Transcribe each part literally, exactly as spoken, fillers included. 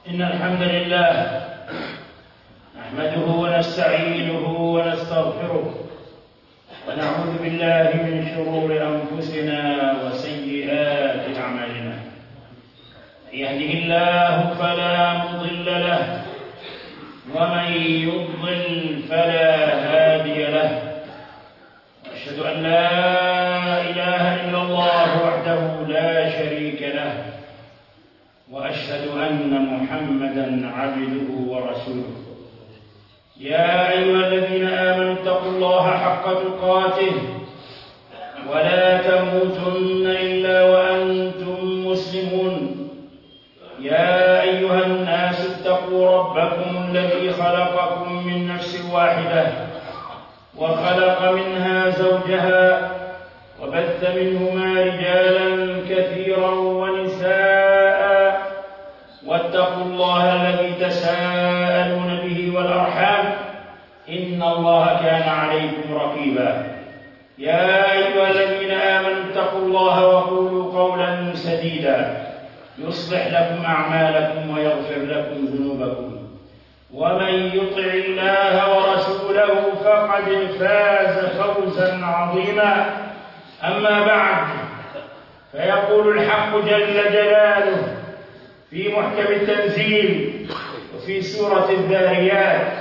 إن الحمد لله نحمده ونستعينه ونستغفره ونعوذ بالله من شرور أنفسنا وسيئات أعمالنا. من يهده الله فلا مضل له ومن يضلل فلا هادي له، وأشهد أن لا إله إلا الله وحده لا شريك له، وأشهد أن محمدًا عبده ورسوله. يا أيها الذين آمنوا اتقوا الله حق تقاته ولا تموتن إلا وأنتم مسلمون. يا أيها الناس اتقوا ربكم الذي خلقكم من نفس واحدة وخلق منها زوجها وبث منهما رجالا كثيرا ونساء، واتقوا الله الذي تساءلون به والأرحام إن الله كان عليكم رقيبا. يا أيها الذين آمنوا اتقوا الله وقولوا قولا سديدا يصلح لكم أعمالكم ويغفر لكم ذنوبكم، ومن يطع الله ورسوله فقد فاز فوزا عظيما. أما بعد، فيقول الحق جل جلاله في محكم التنزيل وفي سورة الذاريات: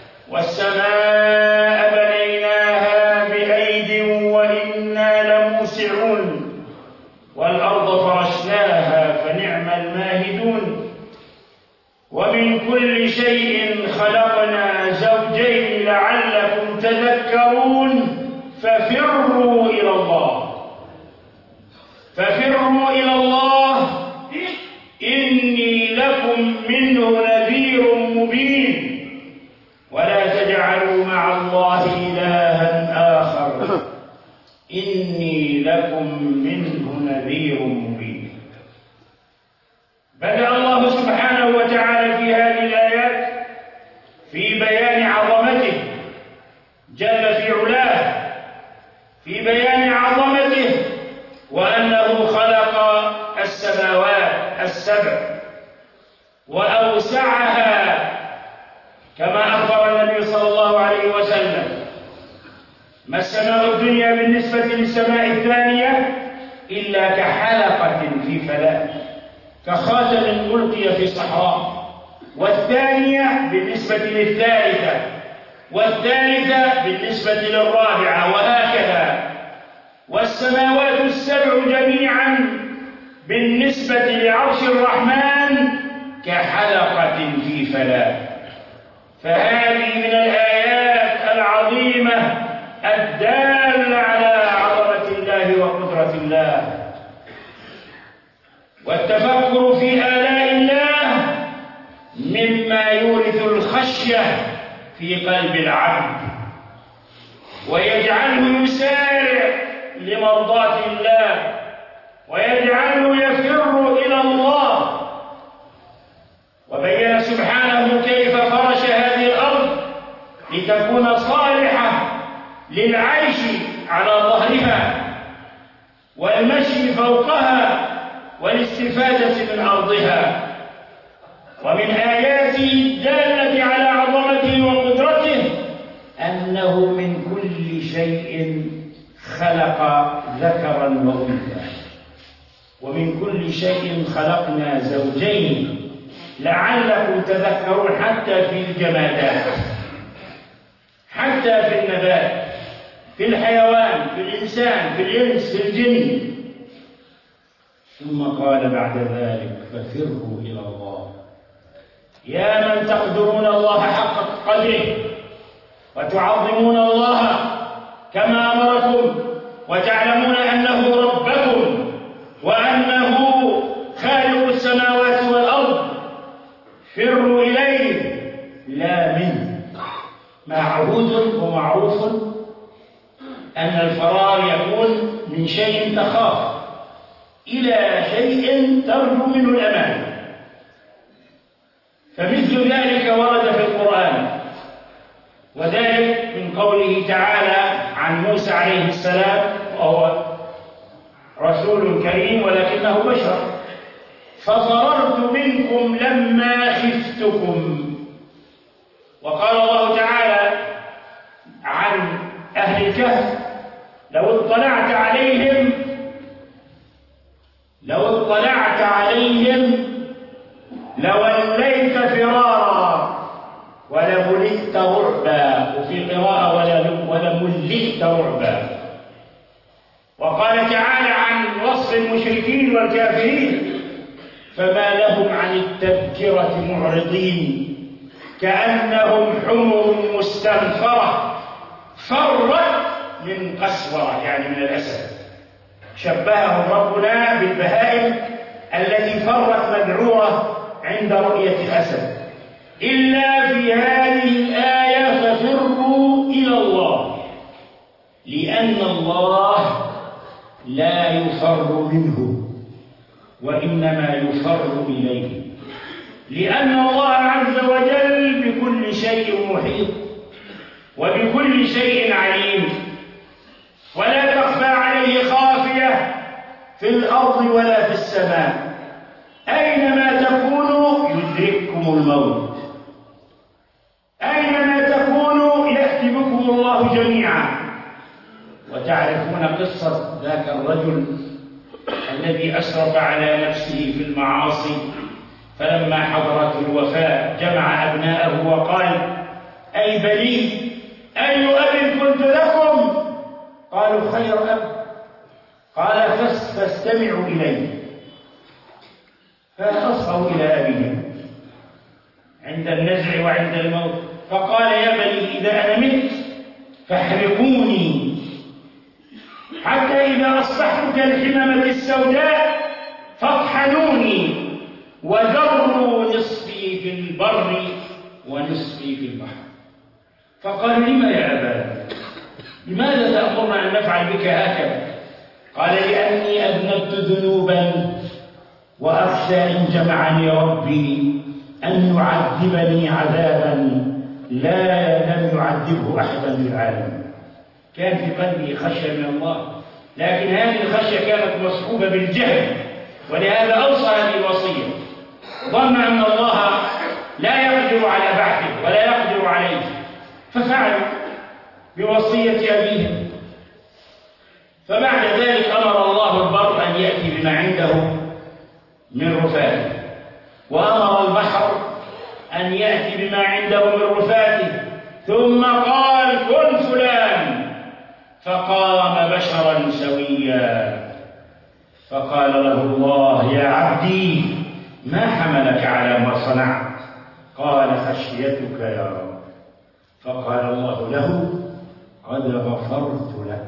والسماء بنيناها بأيد وإنا لموسعون والأرض فرشناها فنعم الماهدون ومن كل شيء خلقنا زوجين لعلكم تذكرون ففروا إلى الله ففروا إلى الله إني لكم منه نذير مبين ولا تجعلوا مع الله إلها آخر إني لكم منه نذير مبين. بدأ الله سبحانه وتعالى في هذه الآيات في بيان عظمته جل في علاه، في بيان عظمته وأنه خلق السماوات السبع وأوسعها كما أخبر النبي صلى الله عليه وسلم: ما السماء الدنيا بالنسبة للسماء الثانية إلا كحلقة في فلاة، كخاتم ألقي في صحراء، والثانية بالنسبة للثالثة، والثالثة بالنسبة للرابعة، وهكذا. والسماوات السبع جميعا بالنسبة لعرش الرحمن كحلقة في فلاة. فهذه من الآيات العظيمة الدالة على عظمة الله وقدرة الله. والتفكر في آلاء الله مما يورث الخشية في قلب العبد ويجعله يسارع لمرضاة الله ويجعله يفر إلى الله. وبين سبحانه كيف فرش هذه الأرض لتكون صالحة للعيش على ظهرها والمشي فوقها والاستفادة من أرضها. ومن آياته الدالة على عظمته وقدرته أنه من كل شيء خلق ذكرا وأنثى، ومن كل شيء خلقنا زوجين لعلكم تذكرون. حتى في الجمادات، حتى في النبات، في الحيوان، في الإنسان، في الإنس، في الجن. ثم قال بعد ذلك: ففروا إلى الله. يا من تقدرون الله حق قدره وتعظمون الله كما أمركم وتعلمون أنه ربكم وأنه خالق السماوات والأرض، فروا إليه لا منه. معهود ومعروف أن الفرار يكون من شيء تخاف إلى شيء ترجو منه الأمان، فمثل ذلك ورد في القرآن، وذلك من قوله تعالى عن موسى عليه السلام، وهو رسول كريم ولكنه بشر، ففررت منكم لما خفتكم. وقال الله تعالى عن أهل الكهف: لو اطلعت عليهم لو اطلعت عليهم لوليت فرارا ولملئت رعبا، وفي قراءة ولملئت رعبا. وقال تعالى عن وصف المشركين والكافرين: فما لهم عن التذكرة معرضين كأنهم حمر مستنفرة فرت من قسورة، يعني من الأسد. شبههم ربنا بالبهائم التي فرت مذعورة عند رؤية الأسد. إلا في هذه الآية ففروا إلى الله، لأن الله لا يفر منه وإنما يفر إليه، لأن الله عز وجل بكل شيء محيط وبكل شيء عليم، ولا تخفى عليه خافية في الأرض ولا في السماء. أينما تكونوا يدرككم الموت، أينما تكونوا يأتي بكم الله جميعا. وتعرفون قصة ذاك الرجل الذي أسرف على نفسه في المعاصي، فلما حضرته الوفاة جمع أبناءه وقال: أي بني، أي أب كنت لكم؟ قالوا: خير أب. قال: فاستمعوا إليه. فأصغوا إلى أبيهم عند النزع وعند الموت، فقال: يا بني، إذا أنا مت فاحرقوني حتى إذا أصبحت كالحمامة السوداء فاطحنوني وذروا نصفي في البر ونصفي في البحر. فقال: لما يا أبا؟ لماذا تأمرنا أن نفعل بك هكذا؟ قال: لأني أذنبت ذنوبا وأخشى إن جمعني ربي أن يعذبني عذابا لا لم يعذبه أحدا في العالم. كان في قلبه خشية من الله، لكن هذه الخشية كانت مصحوبة بالجهل، ولهذا أوصى هذه الوصية. ظن أن الله لا يقدر على بعثه ولا يقدر عليه، ففعلوا بوصية أبيهم. فبعد ذلك أمر الله البر أن يأتي بما عنده من رفاته، وأمر البحر أن يأتي بما عنده من رفاته، ثم قال: كن فلان، فقام بشرا سويا. فقال له الله: يا عبدي، ما حملك على ما صنعت؟ قال: خشيتك يا رب. فقال الله له: قد غفرت لك.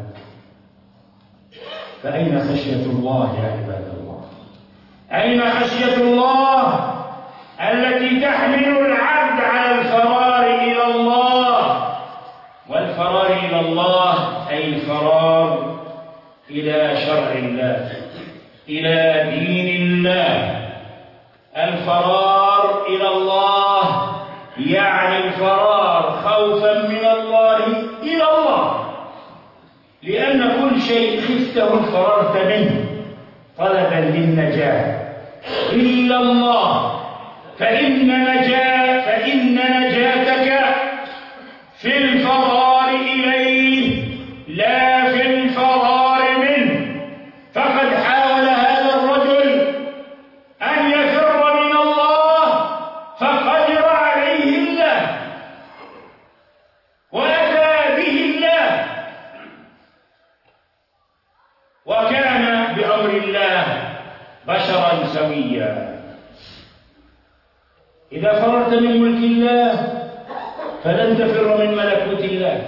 فأين خشية الله يا عباد الله؟ أين خشية الله التي تحمل العبد على الفرار إلى الله؟ والفرار إلى الله أي الفرار إلى شرع الله، إلى دين الله. الفرار إلى الله يعني الفرار خوفا من الله إلى الله، لأن كل شيء خفته فررت منه طلبا للنجاة إلا الله، فإن نجاة فإن نجاتك في الفرار إليه لا في الفرار منه. فقد حاول هذا الرجل أن يفر من الله فقدر عليه الله وأتى به الله، وكان بأمر الله بشرا سويا. إذا فررت من ملك الله فلن تفر من ملكوت الله،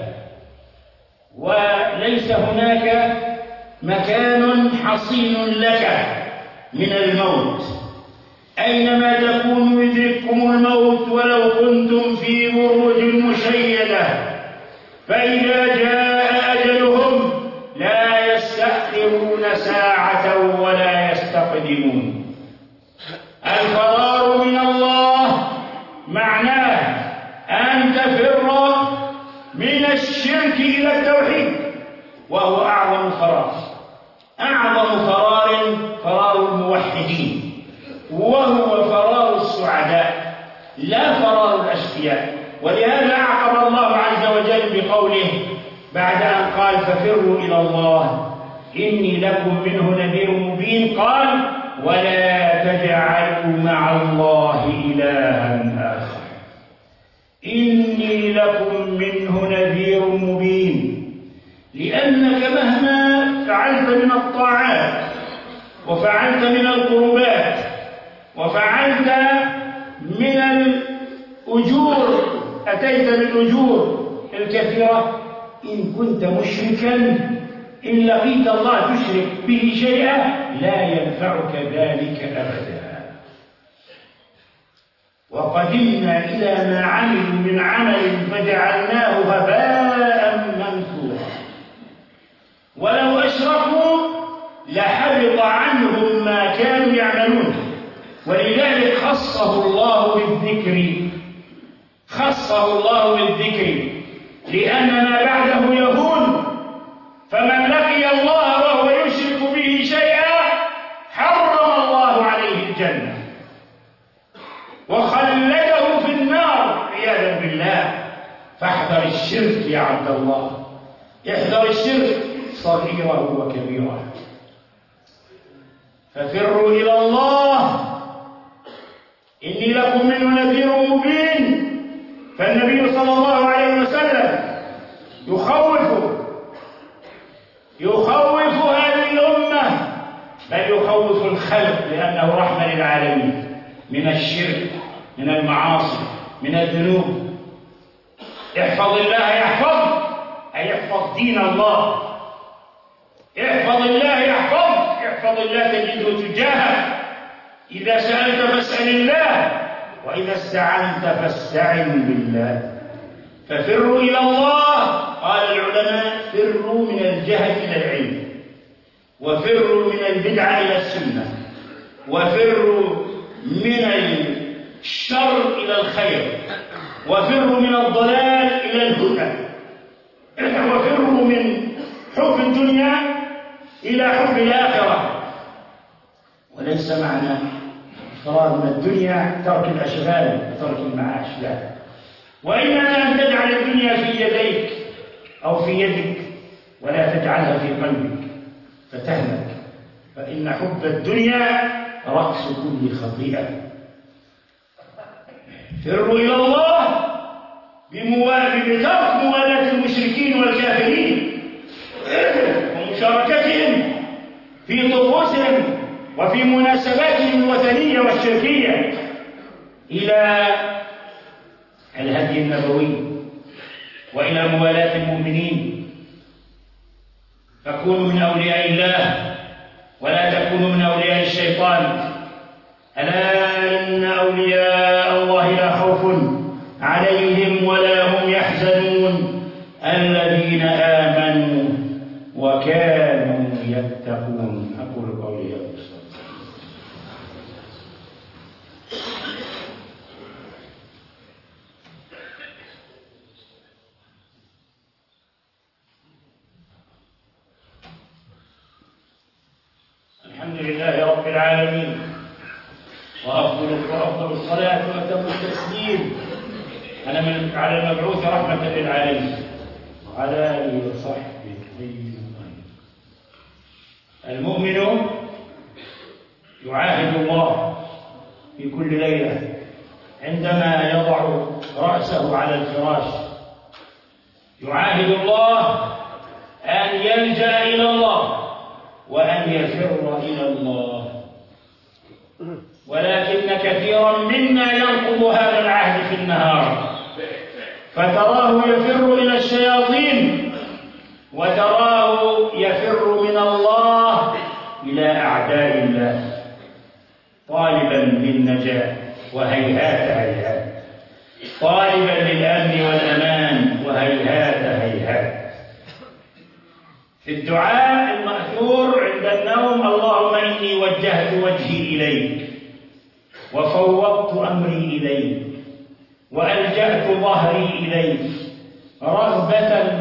وليس هناك مكان حصين لك من الموت. أينما تكونوا يدرككم الموت ولو كنتم في بروج مشيدة، فإذا جاء أجلهم لا يستأخرون ساعة ولا يستقدمون. الفرار من الله معناه أن تفر من الشرك إلى التوحيد، وهو أعظم فرار. أعظم فرار فرار الموحدين، وهو فرار السعداء لا فرار الأشقياء. ولهذا أعقب الله عز وجل بقوله بعد أن قال ففروا إلى الله إني لكم منه نذير مبين قال ولا تجعلوا مع الله إلها آخر إني لكم منه نذير مبين. لأنك مهما فعلت من الطاعات وفعلت من القربات وفعلت من الأجور أتيت بالأجور الكثيرة إن كنت مشركا إن لقيت الله تشرك به شيئا لا ينفعك ذلك أبدا. وقدمنا إلى ما عملوا من عمل فجعلناه هباء منثورا ولو أشركوا لحبط عنهم ما كانوا يعملون. ولذلك خصه الله بالذكر خصه الله بالذكر لأن ما بعده يهون. فمن لقي الله وهو يشرك به شيئا حرم الله عليه الجنة وخلده في النار عياذا بالله. فاحذر الشرك يا عبد الله، احذر الشرك صغيره وكبيره. ففروا إلى الله إني لكم منه نذير مبين. فالنبي صلى الله عليه وسلم يخوف يخوف هذه الأمة بل يخوف الخلق لأنه رحمة للعالمين من الشرك من المعاصي من الذنوب. احفظ الله يحفظ أي احفظ دين الله. احفظ الله يحفظ احفظ الله تجده تجاهك. إذا سألت فاسأل الله وإذا استعنت فاستعن بالله. ففروا إلى الله. قال العلماء فروا من الجهل إلى العلم وفروا من البدعة إلى السنة وفروا من الشر إلى الخير وفروا من الضلال إلى الهدى وفروا من حب الدنيا إلى حب الآخرة. وليس معنى فرار من الدنيا ترك الأشغال وترك المعاش لا، وإنما أن تجعل الدنيا في يديك أو في يدك ولا تجعلها في قلبك فتهلك. فإن حب الدنيا رأس كل خطيئة. فروا إلى الله بترك موالاة المشركين والكافرين ومشاركتهم في طقوسهم وفي مناسباتهم الوثنية والشركية إلى الهدي النبوي وإلى موالاة المؤمنين. فكونوا من أولياء الله ولا تكونوا من أولياء الشيطان. ألا إن أولياء الله لا خوف عليهم ولا هم يحزنون الذين آمنوا وكانوا يتقون. أقول قولي هذا. الحمد لله رب العالمين وأفضل وأفضل الصلاة وأتم التسليم على المبعوث رحمة للعالمين وعلى آله وصحبه أجمعين. المؤمن يعاهد الله في كل ليلة عندما يضع رأسه على الفراش يعاهد الله أن يلجأ إلى الله وأن يفر إلى الله. ولكن كثيرا منا ينقض هذا العهد في النهار فتراه يفر إلى الشياطين وتراه يفر من الله إلى أعداء الله طالبا للنجاة وهيهات هيهات، طالبا للأمن والأمان وهيهات هيهات. في الدعاء المأثور عند النوم اللهم إني وجهت وجهي إليك وفوضت أمري إليك وألجأت ظهري إليك رغبة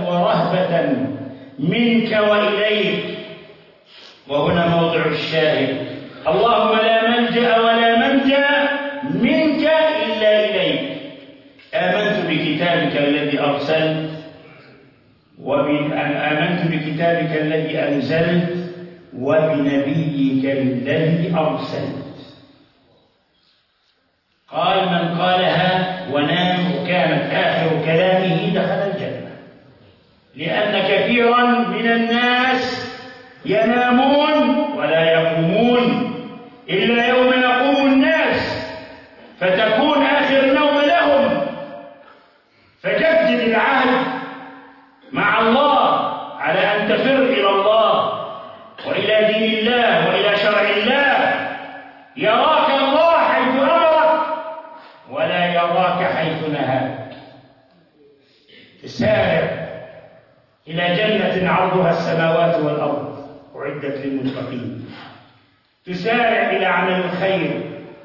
ورهبة منك وإليك. وهنا موضع الشاهد اللهم لا ملجأ ولا منجا منك إلا إليك. آمنت بكتابك الذي أرسلت آمنت بكتابك الذي أنزلت وبنبيك الذي أرسلت. قال من قالها ونام وكانت آخر كلامه دخل الجنة، لأن كثيرا من الناس ينامون ولا يقومون إلا يوم يقوم الناس فتكون آخر نوم لهم. فجدد العهد مع الله على أن تفر إلى الله وإلى دين الله وإلى شرع الله. يراك الله حيث أمرك ولا يراك حيث نهاك. تسارع إلى جنة عرضها السماوات والأرض أعدت للمتقين. تسارع إلى عمل الخير،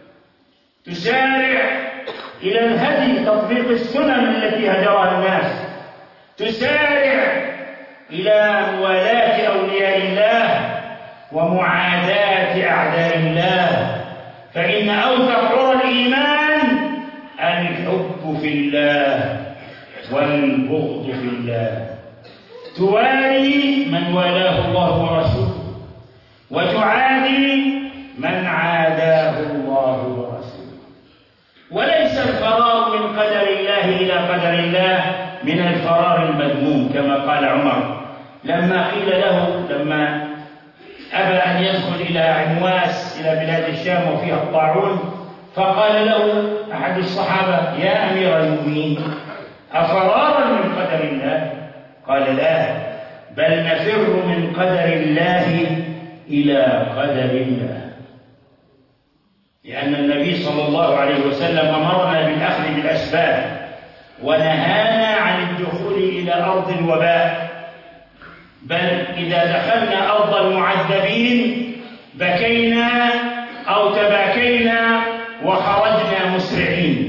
تسارع إلى الهدي، تطبيق السنن التي هجرها الناس، تسارع إلى موالاة أولياء الله ومعاداة أعداء الله. فإن أوثق عرى الإيمان الحب في الله والبغض في الله. توالي من والاه الله ورسوله وتعادي من عاداه الله ورسوله. وليس الفرار من قدر الله إلى قدر الله من الفرار المذموم، كما قال عمر لما قيل له لما أبى أن يدخل إلى عمواس إلى بلاد الشام وفيها الطاعون، فقال له أحد الصحابة يا أمير المؤمنين أفرارا من قدر الله؟ قال لا، بل نفر من قدر الله إلى قدر الله. لأن النبي صلى الله عليه وسلم أمرنا بالأخذ بالأسباب ونهانا عن الدخول إلى أرض الوباء، بل إذا دخلنا أرض المعذبين بكينا أو تباكينا وخرجنا مسرعين.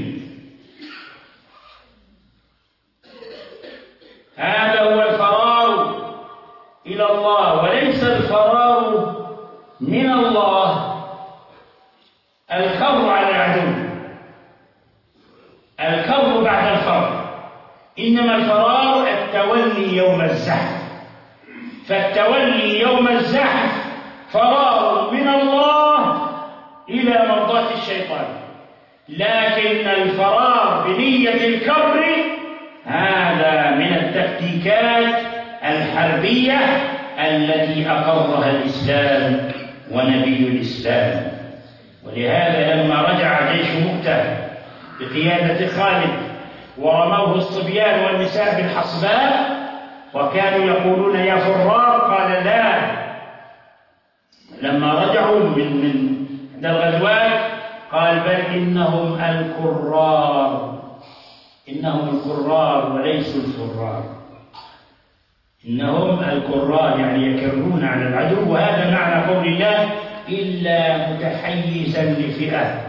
هذا هو الفرار إلى الله، وليس الفرار من الله الكر على العدو، الكر بعد الفر، إنما الفرار التولي يوم الزحف. فالتولي يوم الزحف فرار من الله إلى مرضاة الشيطان، لكن الفرار بنية الكر هذا من التكتيكات الحربية التي أقرها الإسلام ونبي الإسلام. ولهذا لما رجع جيش مؤتة بقيادة خالد ورموه الصبيان والنساء بالحصباء وكانوا يقولون يا فرار، قال لا. لما رجعوا من من الغزوات قال بل إنهم الكرار، إنهم الكرار وليسوا الفرار، إنهم الكرار يعني يكرون على العدو. وهذا معنى قول الله إلا متحيزا لفئة.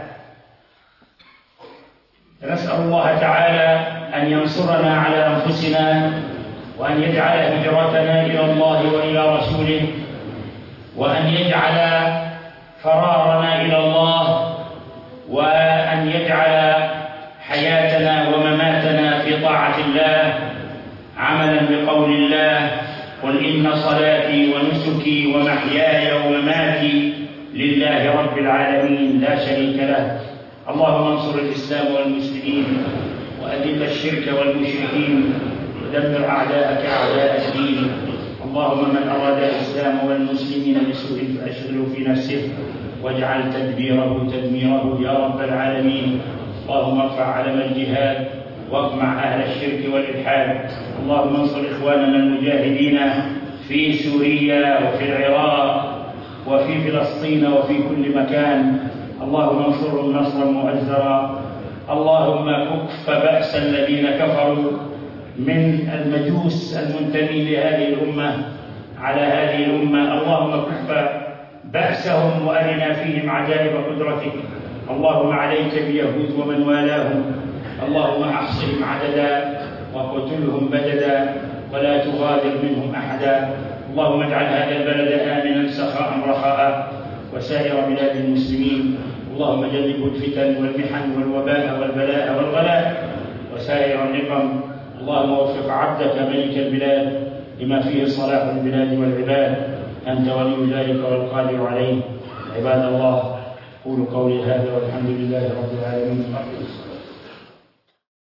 نسأل الله تعالى أن ينصرنا على أنفسنا وأن يجعل هجرتنا إلى الله وإلى رسوله، وأن يجعل فرارنا إلى الله، وأن يجعل حياتنا ومماتنا في طاعة الله عملا بقول الله قل إن صلاتي ونسكي ومحياي ومماتي لله رب العالمين لا شريك له. اللهم انصر الإسلام والمسلمين وأذل الشرك والمشركين ودمر أعداءك أعداء الدين. اللهم من أراد الإسلام والمسلمين بسوء فأشغله في نفسه واجعل تدبيره تدميره يا رب العالمين. اللهم ارفع علم الجهاد واقمع أهل الشرك والإلحاد. اللهم انصر إخواننا المجاهدين في سوريا وفي العراق وفي فلسطين وفي كل مكان. اللهم انصرهم نصرا مؤزرا. اللهم كف بأس الذين كفروا من المجوس المنتمين لهذه الأمة على هذه الأمة. اللهم كف بأسهم وأرنا فيهم عجائب قدرتك. اللهم عليك بيهود ومن والاهم. اللهم احصهم عددا وقتلهم بددا ولا تغادر منهم أحدا. اللهم اجعل هذا البلد آمنا سخاء رخاء وسائر بلاد المسلمين. اللهم جنبه الفتن والمحن والوباء والبلاء والغلاء وسائر النقم. اللهم وفق عبدك ملك البلاد لما فيه صلاح البلاد والعباد، أنت ولي ذلك والقادر عليه. عباد الله، قولوا قولي هذا والحمد لله رب العالمين.